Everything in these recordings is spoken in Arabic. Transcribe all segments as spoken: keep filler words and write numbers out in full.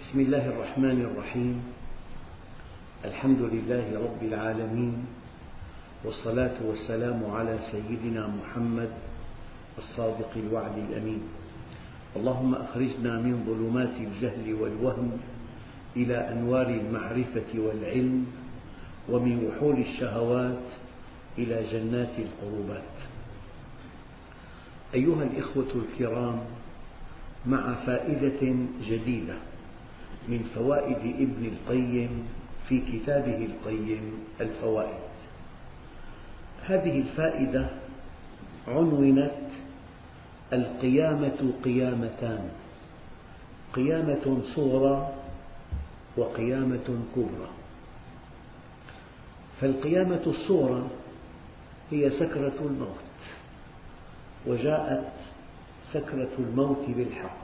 بسم الله الرحمن الرحيم. الحمد لله رب العالمين، والصلاة والسلام على سيدنا محمد الصادق الوعد الأمين. اللهم أخرجنا من ظلمات الجهل والوهم إلى أنوار المعرفة والعلم، ومن وحول الشهوات إلى جنات القربات. أيها الإخوة الكرام، مع فائدة جديدة من فوائد ابن القيم في كتابه القيم الفوائد. هذه الفائدة عنونت: القيامة قيامتان، قيامة صغرى وقيامة كبرى. فالقيامة الصغرى هي سكرة الموت، وجاءت سكرة الموت بالحق.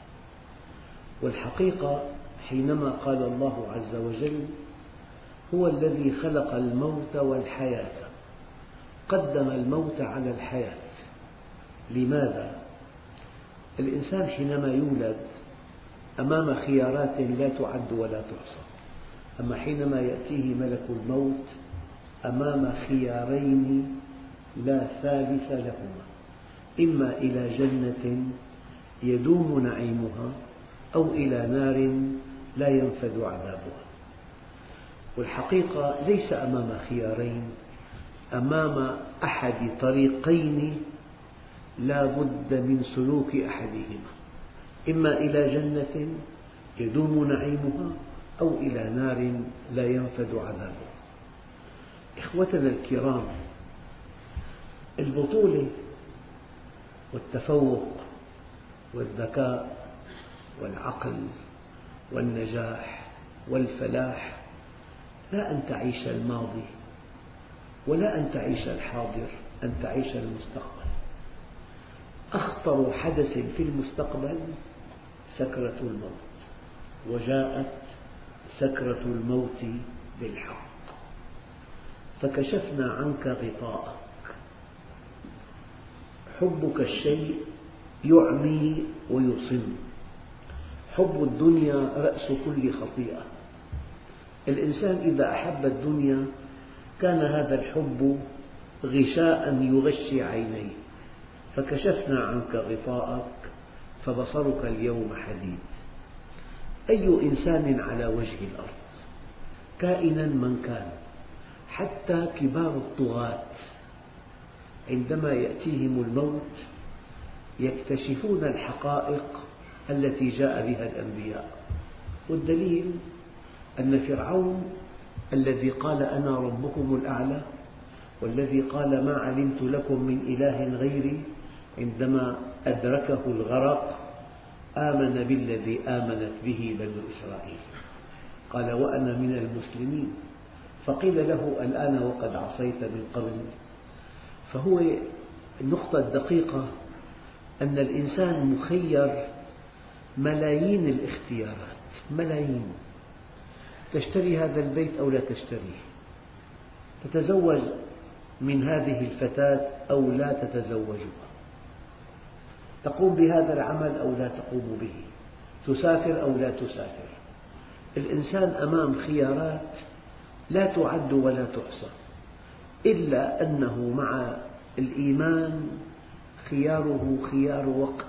والحقيقة حينما قال الله عز وجل: هو الذي خلق الموت والحياة، قدم الموت على الحياة. لماذا؟ الإنسان حينما يولد أمام خيارات لا تعد ولا تحصى، أما حينما يأتيه ملك الموت أمام خيارين لا ثالث لهما: إما إلى جنة يدوم نعيمها، أو إلى نار لا ينفذ عذابها. والحقيقة ليس أمام خيارين، أمام أحد طريقين لا بد من سلوك أحدهما: إما إلى جنة يدوم نعيمها، أو إلى نار لا ينفذ عذابها. إخوتنا الكرام، البطولة والتفوق والذكاء والعقل والنجاح والفلاح لا أن تعيش الماضي، ولا أن تعيش الحاضر، أن تعيش المستقبل. أخطر حدث في المستقبل سكرة الموت، وجاءت سكرة الموت بالحق. فكشفنا عنك غطاءك. حبك الشيء يعمي ويصم. حب الدنيا رأس كل خطيئة. الإنسان إذا أحب الدنيا كان هذا الحب غشاء يغشي عينيه. فكشفنا عنك غطاءك فبصرك اليوم حديد. أي إنسان على وجه الأرض، كائنا من كان، حتى كبار الطغاة، عندما يأتيهم الموت يكتشفون الحقائق التي جاء بها الأنبياء. والدليل أن فرعون الذي قال: أنا ربكم الأعلى، والذي قال: ما علمت لكم من إله غيري، عندما أدركه الغرق آمن بالذي آمنت به بنو إسرائيل، قال: وأنا من المسلمين. فقيل له: الآن وقد عصيت من قبل. فهو النقطة الدقيقة أن الإنسان مخير ملايين الاختيارات، ملايين. تشتري هذا البيت أو لا تشتريه، تتزوج من هذه الفتاة أو لا تتزوجها، تقوم بهذا العمل أو لا تقوم به، تسافر أو لا تسافر. الإنسان أمام خيارات لا تعد ولا تحصى، إلا أنه مع الإيمان خياره خيار وقت.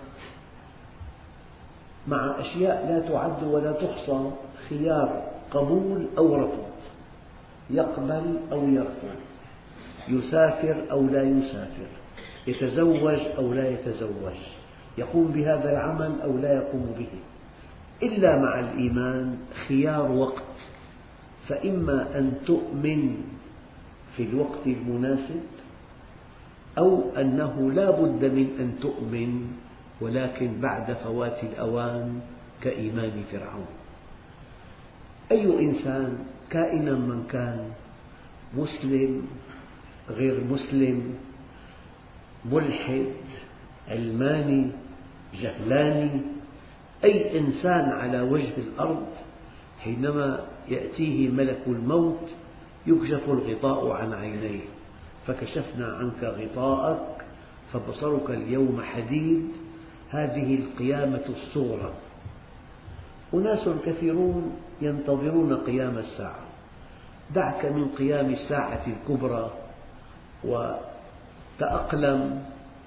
مع أشياء لا تعد ولا تحصى خيار قبول أو رفض، يقبل أو يرفض، يسافر أو لا يسافر، يتزوج أو لا يتزوج، يقوم بهذا العمل أو لا يقوم به. إلا مع الإيمان خيار وقت، فإما أن تؤمن في الوقت المناسب، أو أنه لا بد من أن تؤمن ولكن بعد فوات الأوان، كإيمان فرعون. أي إنسان كائنا من كان، مسلم غير مسلم، ملحد علماني جهلاني، أي إنسان على وجه الأرض حينما يأتيه ملك الموت يكشف الغطاء عن عينيه. فكشفنا عنك غطاءك فبصرك اليوم حديد. هذه القيامة الصغرى. أناس كثيرون ينتظرون قيام الساعة. دعك من قيام الساعة الكبرى وتأقلم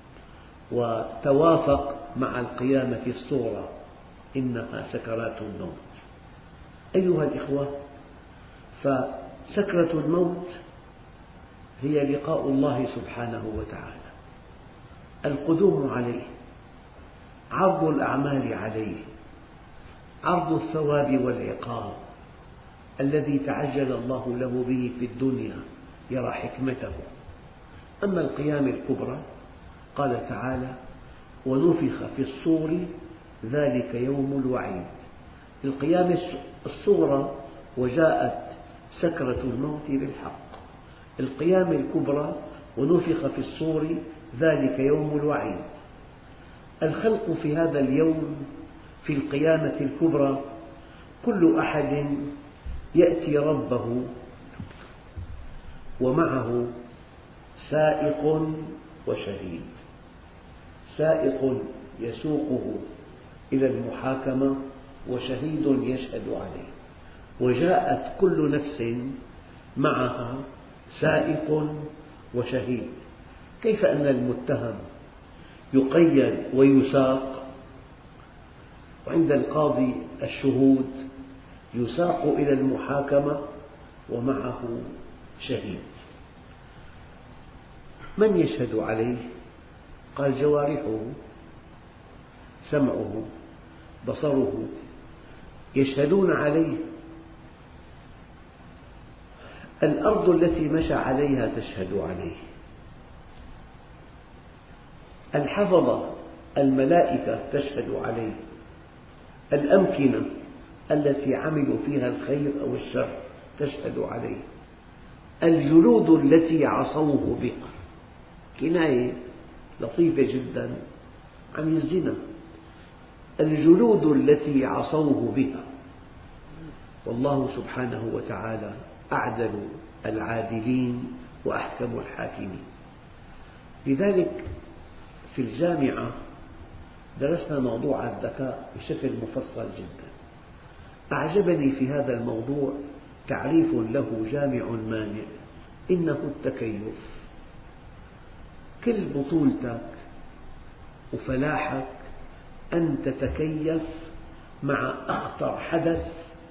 وتوافق مع القيامة الصغرى، إنها سكرات الموت. أيها الإخوة، فسكرة الموت هي لقاء الله سبحانه وتعالى، القدوم عليه، عرض الأعمال عليه، عرض الثواب والعقاب الذي تعجل الله له به في الدنيا، يرى حكمته. أما القيام الكبرى قال تعالى: ونفخ في الصور ذلك يوم الوعيد. القيام الصغرى وجاءت سكرة الموت بالحق، القيام الكبرى ونفخ في الصور ذلك يوم الوعيد. الخلق في هذا اليوم في القيامة الكبرى كل أحد يأتي ربه ومعه سائق وشهيد، سائق يسوقه إلى المحاكمة وشهيد يشهد عليه. وجاءت كل نفس معها سائق وشهيد. كيف أن المتهم يقيد ويساق، وعند القاضي الشهود يساق إلى المحاكمة ومعه شهيد؟ من يشهد عليه؟ قال: جوارحه، سمعه، بصره، يشهدون عليه. الأرض التي مشى عليها تشهد عليه، الحفظة الملائكة تشهد عليه، الأمكنة التي عملوا فيها الخير أو الشر تشهد عليه، الجلود التي عصوه بها، كناية لطيفة جدا عن الزنا، الجلود التي عصوه بها. والله سبحانه وتعالى أعدل العادلين وأحكم الحاكمين. لذلك في الجامعة درسنا موضوع الذكاء بشكل مفصل جدا. أعجبني في هذا الموضوع تعريف له جامع مانع، إنه التكيف. كل بطولتك وفلاحك أن تتكيف مع أخطر حدث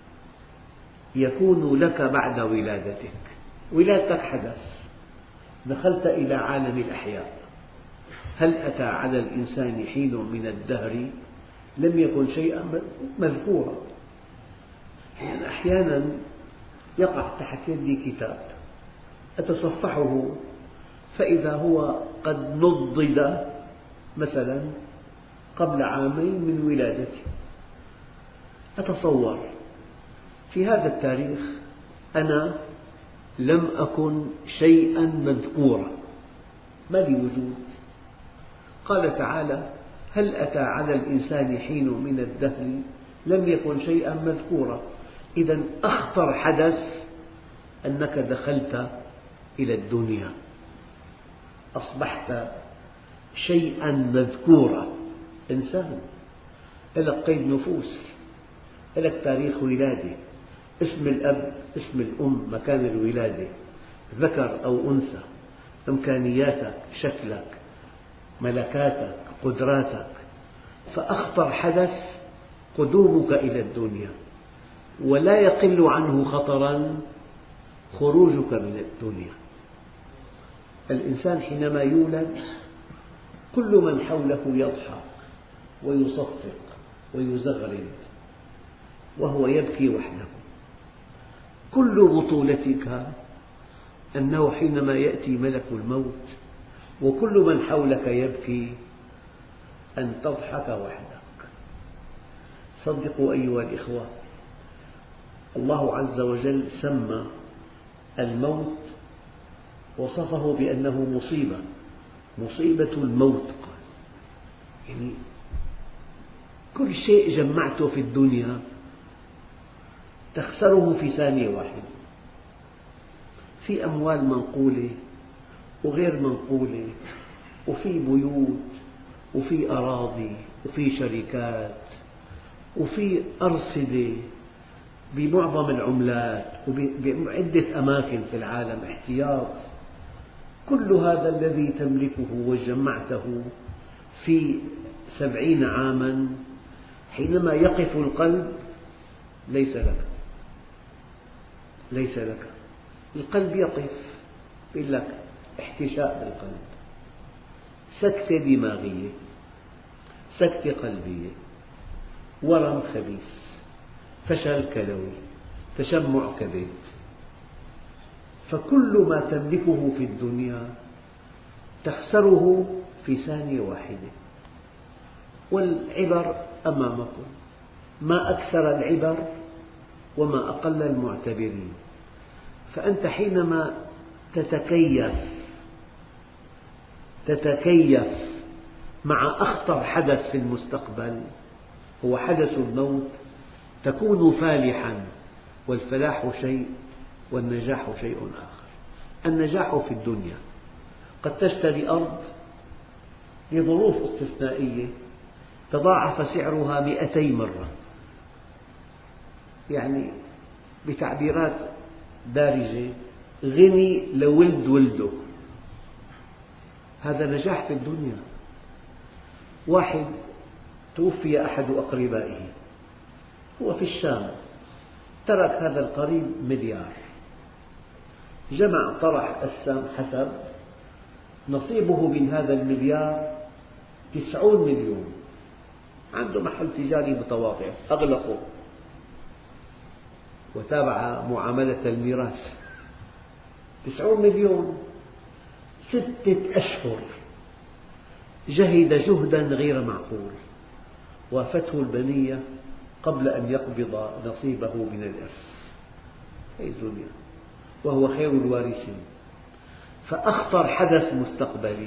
يكون لك بعد ولادتك. ولادتك حدث، دخلت إلى عالم الأحياء. هل أتى على الإنسان حين من الدهر لم يكن شيئا مذكورا؟ يعني أحيانا يقع تحت يدي كتاب أتصفحه فإذا هو قد نضد مثلا قبل عامين من ولادتي. أتصور في هذا التاريخ أنا لم أكن شيئا مذكورا، ما لي وجود. قال تعالى: هل أتى على الإنسان حين من الدهر لم يكن شيئا مذكورا. إذا أخطر حدث أنك دخلت إلى الدنيا، أصبحت شيئا مذكورا، إنسان، لك قيد نفوس، لك تاريخ ولادة، اسم الأب، اسم الأم، مكان الولادة، ذكر أو أنثى، إمكانياتك، شكلك، ملكاتك، قدراتك. فأخطر حدث قدومك إلى الدنيا، ولا يقل عنه خطرا خروجك من الدنيا. الإنسان حينما يولد كل من حوله يضحك ويصفق ويزغرد وهو يبكي وحده. كل بطولتك أنه حينما يأتي ملك الموت وكل من حولك يبكي أن تضحك وحدك. صدقوا أيها الإخوة، الله عز وجل سمى الموت، وصفه بأنه مصيبة، مصيبة الموت. قال يعني كل شيء جمعته في الدنيا تخسره في ثانية واحدة. في أموال منقولة وغير منقولة، وفي بيوت وفي أراضي وفي شركات وفي أرصدة بمعظم العملات وبعدة أماكن في العالم احتياط. كل هذا الذي تملكه وجمعته في سبعين عاما حينما يقف القلب ليس لك، ليس لك. القلب يقف، يقول لك احتشاء بالقلب، سكتة دماغية، سكتة قلبية، ورم خبيث، فشل كلوي، تشمع كبد. فكل ما تملكه في الدنيا تخسره في ثانية واحدة. والعبر أمامكم، ما أكثر العبر وما أقل المعتبرين. فأنت حينما تتكيف تتكيف مع أخطر حدث في المستقبل هو حدث الموت، تكون فالحا، والفلاح شيء والنجاح شيء آخر. النجاح في الدنيا قد تشتري أرض لظروف استثنائية تضاعف سعرها مئتي مرة، يعني بتعبيرات دارجة غني لولد ولده. هذا نجاح في الدنيا. واحد توفي أحد أقربائه، هو في الشام، ترك هذا القريب مليار، جمع طرح قسم حسب نصيبه من هذا المليار تسعون مليون. عنده محل تجاري متواضع أغلقه وتابع معاملة الميراث. تسعون مليون، ستة أشهر جهد جهدا غير معقول، وافته البنية قبل أن يقبض نصيبه من الإرث. هذه الدنيا، وهو خير الوارثين. فأخطر حدث مستقبلي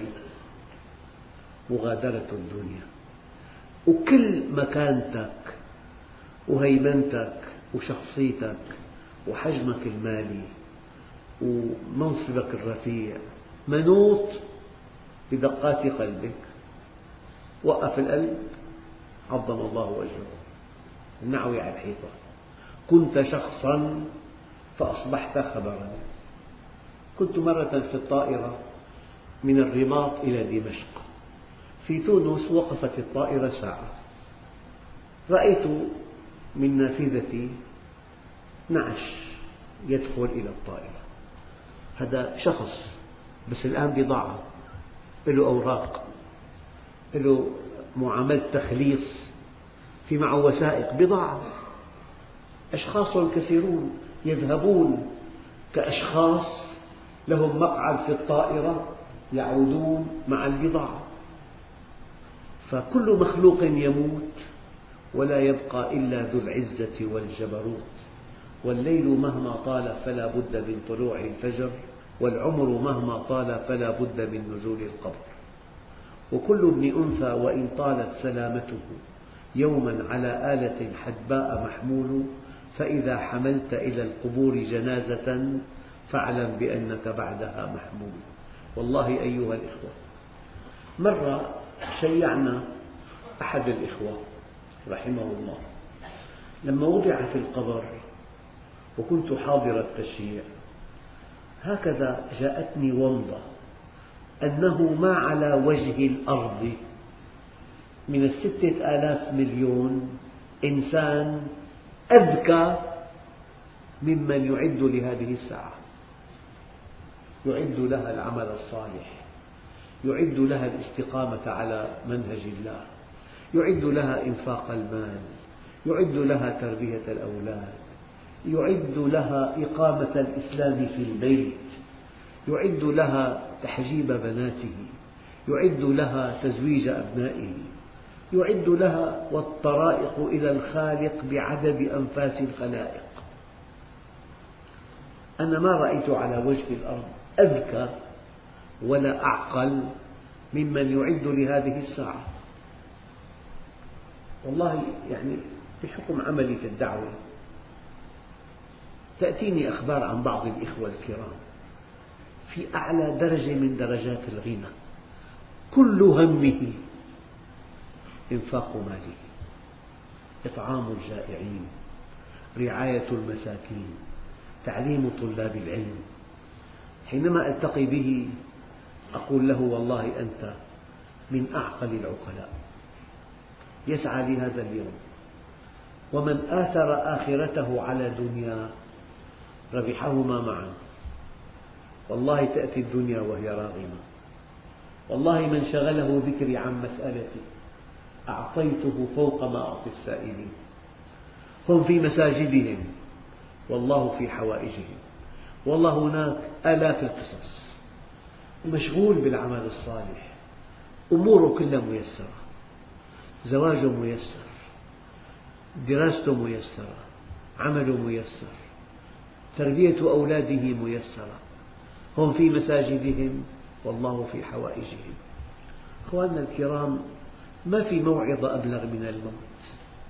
مغادرة الدنيا. وكل مكانتك وهيمنتك وشخصيتك وحجمك المالي ومنصبك الرفيع منوط بدقات قلبك. وقف القلب عظم الله وجهه، النعوي على الحيطة. كنت شخصا فأصبحت خبرا. كنت مرة في الطائرة من الرباط إلى دمشق، في تونس وقفت الطائرة ساعة، رأيت من نافذتي نعش يدخل إلى الطائرة. هذا شخص، بس الآن بضاعة، له أوراق، له معاملة تخليص، في معه وثائق، بضاعة. أشخاص كثيرون يذهبون كأشخاص لهم مقعد في الطائرة، يعودون مع البضاعة. فكل مخلوق يموت ولا يبقى إلا ذو العزة والجبروت. والليل مهما طال فلا بد من طلوع الفجر، والعمر مهما طال فلا بد من نزول القبر. وكل ابن أنثى وإن طالت سلامته يوما على آلة حدباء محمول، فإذا حملت إلى القبور جنازة فاعلم بأنك بعدها محمول. والله أيها الإخوة، مرة شيعنا أحد الإخوة رحمه الله لما وضع في القبر، وكنت حاضر التشييع، هكذا جاءتني ومضة أنه ما على وجه الأرض من الستة آلاف مليون إنسان أذكى ممن يعد لهذه الساعة، يعد لها العمل الصالح، يعد لها الاستقامة على منهج الله، يعد لها إنفاق المال، يعد لها تربية الأولاد، يعد لها إقامة الإسلام في البيت، يعد لها تحجيب بناته، يعد لها تزويج أبنائه، يعد لها والطرائق إلى الخالق بعدد أنفاس الخلائق. أنا ما رأيت على وجه الأرض أذكى ولا أعقل ممن يعد لهذه الساعة. والله يعني بحكم عملي في الدعوة تأتيني أخبار عن بعض الإخوة الكرام في أعلى درجة من درجات الغنى، كل همه إنفاق ماله، إطعام الجائعين، رعاية المساكين، تعليم طلاب العلم. حينما ألتقي به أقول له والله أنت من أعقل العقلاء، يسعى لهذا اليوم. ومن آثر آخرته على دنيا ربحهما معا. والله تأتي الدنيا وهي راغمة، والله من شغله ذكري عن مسألتي أعطيته فوق ما أعطي السائلين. هم في مساجدهم والله في حوائجهم، والله هناك آلاف القصص، مشغول بالعمل الصالح، أموره كلها ميسرة، زواجه ميسر، دراسته ميسرة، عمله ميسر، تربية أولاده ميسرة. هم في مساجدهم والله في حوائجهم. أخواننا الكرام، ما في موعظة أبلغ من الموت،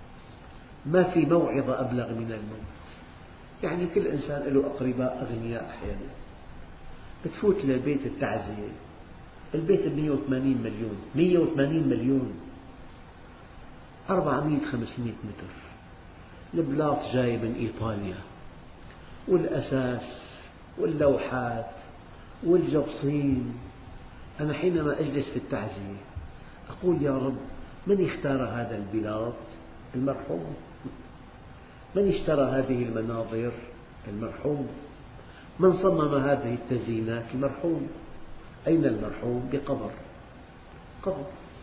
ما في موعظة أبلغ من الموت. يعني كل إنسان له أقرباء أغنياء أحيانا، بتفوت لبيت التعزية، البيت مئة وثمانين مليون، مئة وثمانين مليون، أربعمئة خمسمئة متر، البلاط جاي من إيطاليا، والأساس واللوحات والجبصين. أنا حينما أجلس في التعزية أقول يا رب، من اختار هذا البلاط؟ المرحوم. من اشترى هذه المناظر؟ المرحوم. من صمم هذه التزيينات؟ المرحوم. أين المرحوم؟ بقبر. قبر.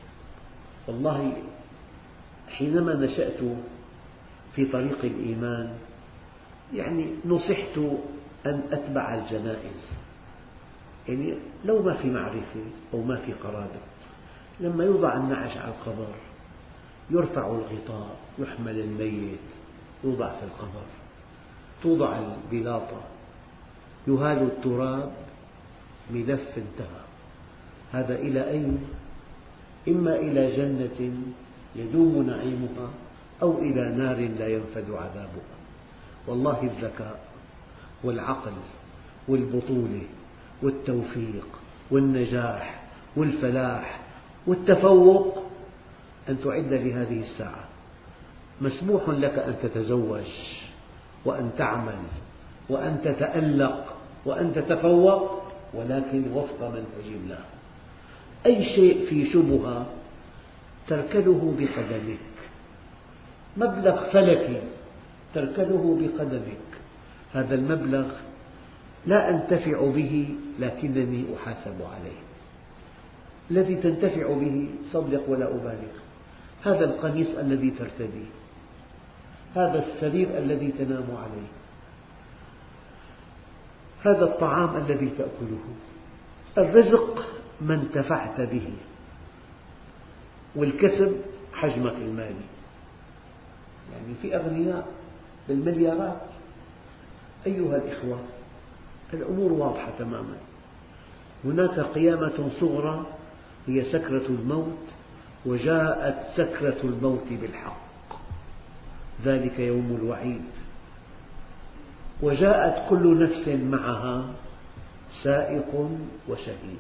والله حينما نشأت في طريق الإيمان يعني نصحت أن أتبع الجنائز، يعني لو ما في معرفة أو ما في قرابة، لما يوضع النعش على القبر يرفع الغطاء، يحمل الميت، يوضع في القبر، توضع البلاطة، يهال التراب، ملف انتهى. هذا إلى أين؟ إما إلى جنة يدوم نعيمها أو إلى نار لا ينفد عذابها. والله الذكاء والعقل والبطولة والتوفيق والنجاح والفلاح والتفوق أن تعد لهذه الساعة. مسموح لك أن تتزوج وأن تعمل وأن تتألق وأن تتفوق، ولكن وفق منهج الله. أي شيء في شبهة تركنه بقدمك، مبلغ فلكي تركنه بقدمك، هذا المبلغ لا أنتفع به لكنني أحاسب عليه. الذي تنتفع به صدق ولا أبالغ، هذا القميص الذي ترتديه، هذا السرير الذي تنام عليه، هذا الطعام الذي تأكله. الرزق ما انتفعت به، والكسب حجمك المالي. يعني في أغنياء بالمليارات. أيها الإخوة، الأمور واضحة تماما. هناك قيامة صغرى هي سكرة الموت، وجاءت سكرة الموت بالحق، ذلك يوم الوعيد. وجاءت كل نفس معها سائق وشهيد.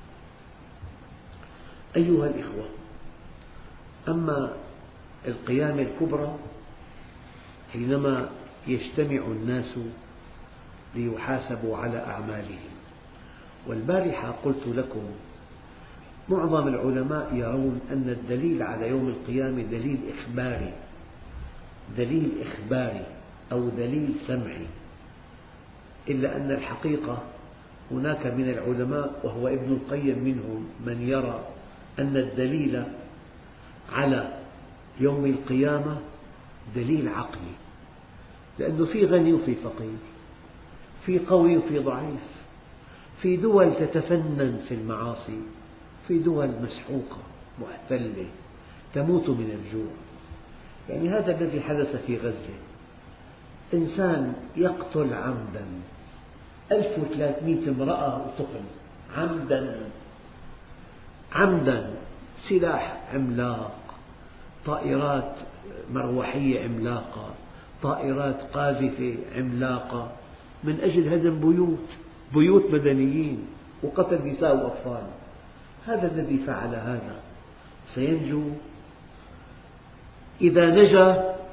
أيها الإخوة، أما القيامة الكبرى حينما يجتمع الناس ليحاسبوا على أعمالهم. والبارحة قلت لكم معظم العلماء يرون أن الدليل على يوم القيامة دليل إخباري، دليل إخباري أو دليل سمعي، إلا أن الحقيقة هناك من العلماء وهو ابن القيم منهم من يرى أن الدليل على يوم القيامة دليل عقلي، لأنه في غني وفي فقير، في قوي وفي ضعيف، في دول تتفنن في المعاصي، في دول مسحوقة محتلة تموت من الجوع. يعني هذا الذي حدث في غزة، إنسان يقتل عمدا ألف وثلاثمئة امرأة وطفل عمدا عمدا، سلاح عملاق، طائرات مروحية عملاقة، طائرات قاذفة عملاقة، من أجل هدم بيوت بيوت مدنيين وقتل نساء وأطفال. هذا الذي فعل هذا سينجو؟ إذا نجا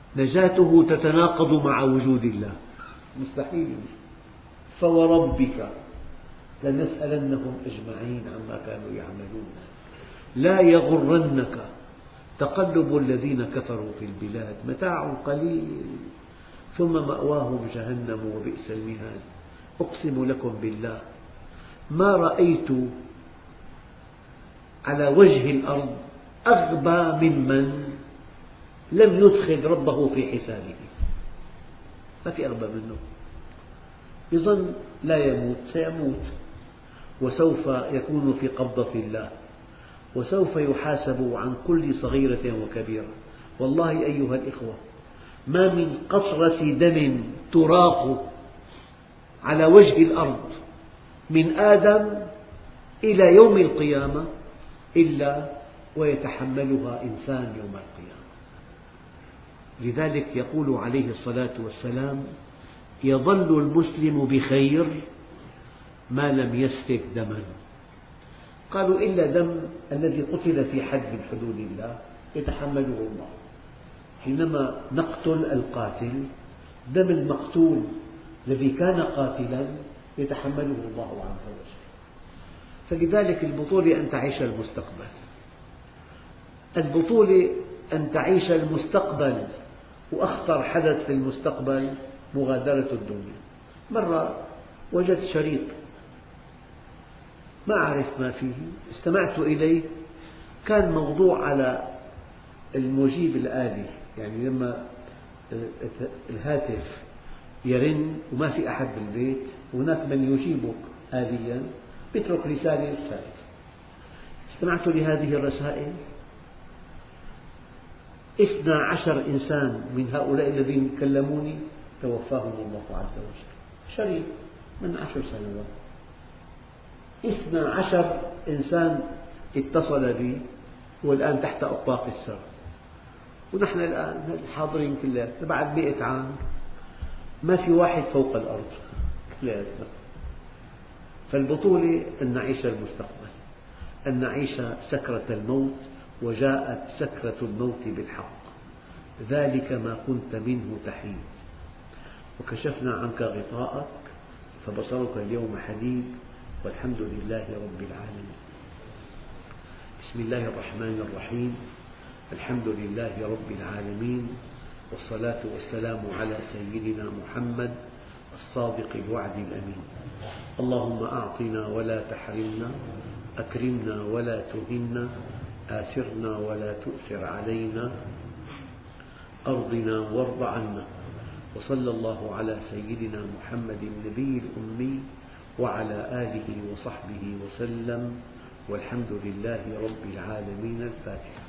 نجاته تتناقض مع وجود الله، مستحيل. فوربك لنسألنهم أجمعين عما كانوا يعملون. لا يغرنك تقلب الذين كفروا في البلاد، متاع قليل ثم مأواهم جهنم وبئس المهاد. أقسم لكم بالله ما رأيت على وجه الأرض أغبى ممن لم يدخل ربه في حسابه. ما في أغبى منه، يظن لا يموت، سيموت وسوف يكون في قبضة الله وسوف يحاسب عن كل صغيرة وكبيرة. والله أيها الإخوة ما من قطرة دم تراق على وجه الأرض من آدم إلى يوم القيامة إلا ويتحملها إنسان يوم القيامة. لذلك يقول عليه الصلاة والسلام: يظل المسلم بخير ما لم يسفك دما. قالوا: إلا دم الذي قتل في حد من حدود الله يتحمله الله. حينما نقتل القاتل دم المقتول الذي كان قاتلا يتحمله الله عز وجل. فلذلك البطولة أن تعيش المستقبل، البطولة أن تعيش المستقبل، وأخطر حدث في المستقبل مغادرة الدنيا. مرة وجدت شريط ما أعرف ما فيه، استمعت إليه، كان موضوع على المجيب الآلي، يعني لما الهاتف يرن وما في أحد بالبيت هناك من يجيبك آليا يترك رسالة رسالة. استمعت لهذه الرسائل، اثنا عشر إنسان من هؤلاء الذين كلموني توفاهم الله عز وجل. شريط من عشر سنوات، اثنا عشر إنسان اتصل بي والآن تحت أطباق السر، ونحن الآن الحاضرين كلنا بعد مئة عام ما في واحد فوق الأرض كلياتنا. فالبطولة أن نعيش المستقبل، أن نعيش سكرة الموت، وجاءت سكرة الموت بالحق، ذلك ما كنت منه تحيد، وكشفنا عنك غطاءك فبصرك اليوم حديد، والحمد لله رب العالمين. بسم الله الرحمن الرحيم، الحمد لله رب العالمين، والصلاة والسلام على سيدنا محمد الصادق الوعد الأمين. اللهم أعطنا ولا تحرمنا، أكرمنا ولا تهنا، آثرنا ولا تؤثر علينا، أرضنا وارض عنا. وصلى الله على سيدنا محمد النبي الأمي وعلى آله وصحبه وسلم، والحمد لله رب العالمين. الفاتحة.